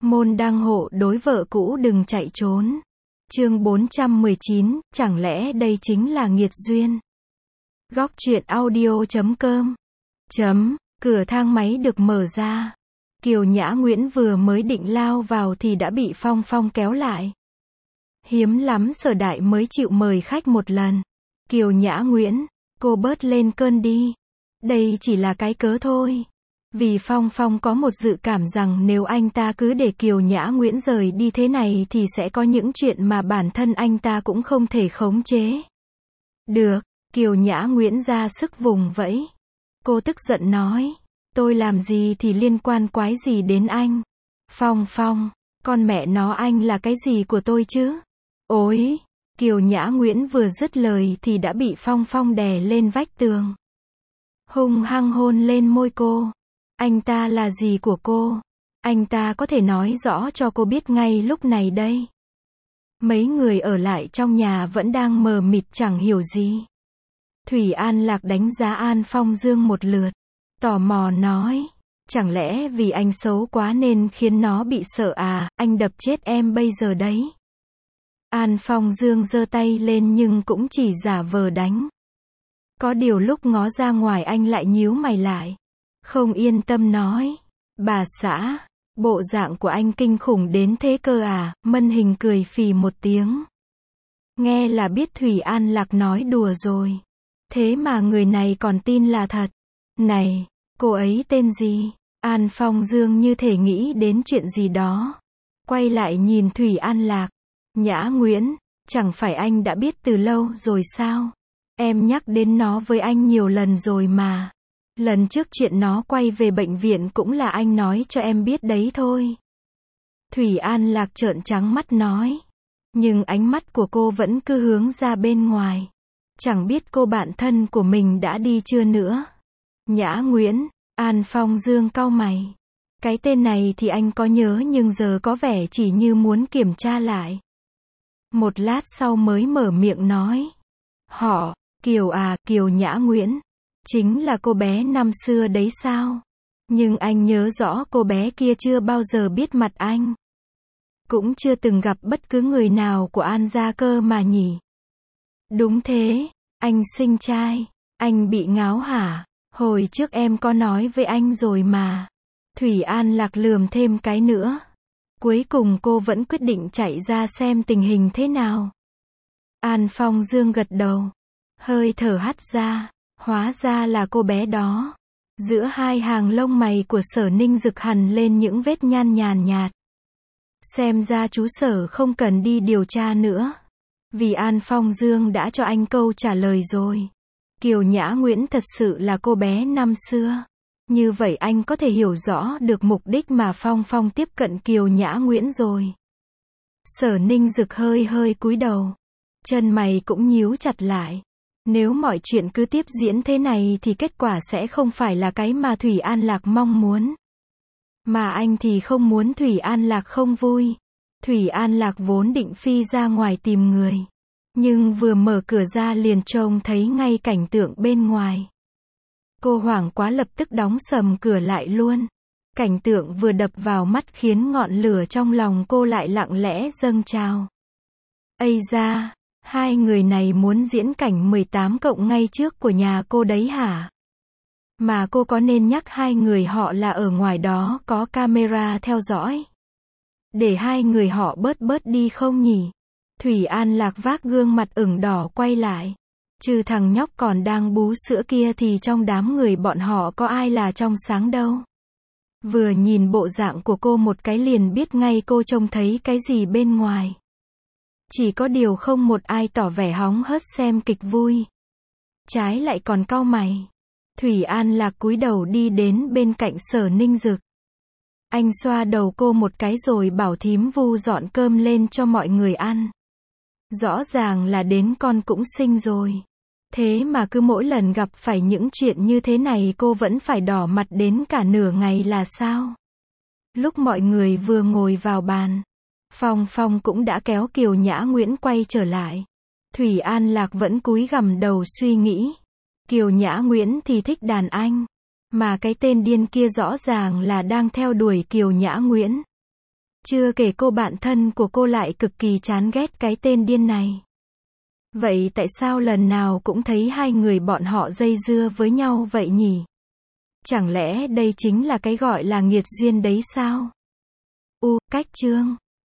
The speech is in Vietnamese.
Môn đăng hộ đối vợ cũ đừng chạy trốn. Chương 419, chẳng lẽ đây chính là nghiệt duyên? Góc truyện audio.com. Cửa thang máy được mở ra. Kiều Nhã Nguyễn vừa mới định lao vào thì đã bị Phong Phong kéo lại. Hiếm lắm Sở Đại mới chịu mời khách một lần. Kiều Nhã Nguyễn, cô bớt lên cơn đi. Đây chỉ là cái cớ thôi. Vì Phong Phong có một dự cảm rằng nếu anh ta cứ để Kiều Nhã Nguyễn rời đi thế này thì sẽ có những chuyện mà bản thân anh ta cũng không thể khống chế. Được, Kiều Nhã Nguyễn ra sức vùng vẫy. Cô tức giận nói, tôi làm gì thì liên quan quái gì đến anh? Phong Phong, con mẹ nó anh là cái gì của tôi chứ? Ôi, Kiều Nhã Nguyễn vừa dứt lời thì đã bị Phong Phong đè lên vách tường. Hung hăng hôn lên môi cô. Anh ta là gì của cô? Anh ta có thể nói rõ cho cô biết ngay lúc này đây. Mấy người ở lại trong nhà vẫn đang mờ mịt chẳng hiểu gì. Thủy An Lạc đánh giá An Phong Dương một lượt. Tò mò nói, chẳng lẽ vì anh xấu quá nên khiến nó bị sợ à, anh đập chết em bây giờ đấy. An Phong Dương giơ tay lên nhưng cũng chỉ giả vờ đánh. Có điều lúc ngó ra ngoài anh lại nhíu mày lại. Không yên tâm nói, bà xã, bộ dạng của anh kinh khủng đến thế cơ à, Mân Hình cười phì một tiếng. Nghe là biết Thủy An Lạc nói đùa rồi. Thế mà người này còn tin là thật. Này, cô ấy tên gì? An Phong Dương như thể nghĩ đến chuyện gì đó. Quay lại nhìn Thủy An Lạc. Nhã Nguyễn, chẳng phải anh đã biết từ lâu rồi sao? Em nhắc đến nó với anh nhiều lần rồi mà. Lần trước chuyện nó quay về bệnh viện cũng là anh nói cho em biết đấy thôi. Thủy An Lạc trợn trắng mắt nói. Nhưng ánh mắt của cô vẫn cứ hướng ra bên ngoài. Chẳng biết cô bạn thân của mình đã đi chưa nữa. Nhã Nguyễn, An Phong Dương cau mày. Cái tên này thì anh có nhớ nhưng giờ có vẻ chỉ như muốn kiểm tra lại. Một lát sau mới mở miệng nói. Họ, Kiều à, Kiều Nhã Nguyễn. Chính là cô bé năm xưa đấy sao? Nhưng anh nhớ rõ cô bé kia chưa bao giờ biết mặt anh. Cũng chưa từng gặp bất cứ người nào của An gia cơ mà nhỉ? Đúng thế, anh sinh trai. Anh bị ngáo hả? Hồi trước em có nói với anh rồi mà. Thủy An Lạc lườm thêm cái nữa. Cuối cùng cô vẫn quyết định chạy ra xem tình hình thế nào. An Phong Dương gật đầu. Hơi thở hắt ra. Hóa ra là cô bé đó. Giữa hai hàng lông mày của Sở Ninh Dực hằn lên những vết nhăn nhàn nhạt. Xem ra chú Sở không cần đi điều tra nữa. Vì An Phong Dương đã cho anh câu trả lời rồi. Kiều Nhã Nguyễn thật sự là cô bé năm xưa. Như vậy anh có thể hiểu rõ được mục đích mà Phong Phong tiếp cận Kiều Nhã Nguyễn rồi. Sở Ninh Dực hơi cúi đầu. Chân mày cũng nhíu chặt lại. Nếu mọi chuyện cứ tiếp diễn thế này thì kết quả sẽ không phải là cái mà Thủy An Lạc mong muốn. Mà anh thì không muốn Thủy An Lạc không vui. Thủy An Lạc vốn định phi ra ngoài tìm người. Nhưng vừa mở cửa ra liền trông thấy ngay cảnh tượng bên ngoài. Cô hoảng quá lập tức đóng sầm cửa lại luôn. Cảnh tượng vừa đập vào mắt khiến ngọn lửa trong lòng cô lại lặng lẽ dâng trào. Ây da, hai người này muốn diễn cảnh 18 cộng ngay trước của nhà cô đấy hả? Mà cô có nên nhắc hai người họ là ở ngoài đó có camera theo dõi? Để hai người họ bớt đi không nhỉ? Thủy An Lạc vác gương mặt ửng đỏ quay lại. Trừ thằng nhóc còn đang bú sữa kia thì trong đám người bọn họ có ai là trong sáng đâu. Vừa nhìn bộ dạng của cô một cái liền biết ngay cô trông thấy cái gì bên ngoài. Chỉ có điều không một ai tỏ vẻ hóng hớt xem kịch vui. Trái lại còn cau mày. Thủy An Lạc cúi đầu đi đến bên cạnh Sở Ninh Dực. Anh xoa đầu cô một cái rồi bảo thím Vu dọn cơm lên cho mọi người ăn. Rõ ràng là đến con cũng sinh rồi. Thế mà cứ mỗi lần gặp phải những chuyện như thế này cô vẫn phải đỏ mặt đến cả nửa ngày là sao? Lúc mọi người vừa ngồi vào bàn, Phong Phong cũng đã kéo Kiều Nhã Nguyễn quay trở lại. Thủy An Lạc vẫn cúi gằm đầu suy nghĩ. Kiều Nhã Nguyễn thì thích đàn anh. Mà cái tên điên kia rõ ràng là đang theo đuổi Kiều Nhã Nguyễn. Chưa kể cô bạn thân của cô lại cực kỳ chán ghét cái tên điên này. Vậy tại sao lần nào cũng thấy hai người bọn họ dây dưa với nhau vậy nhỉ? Chẳng lẽ đây chính là cái gọi là nghiệt duyên đấy sao? Cách chương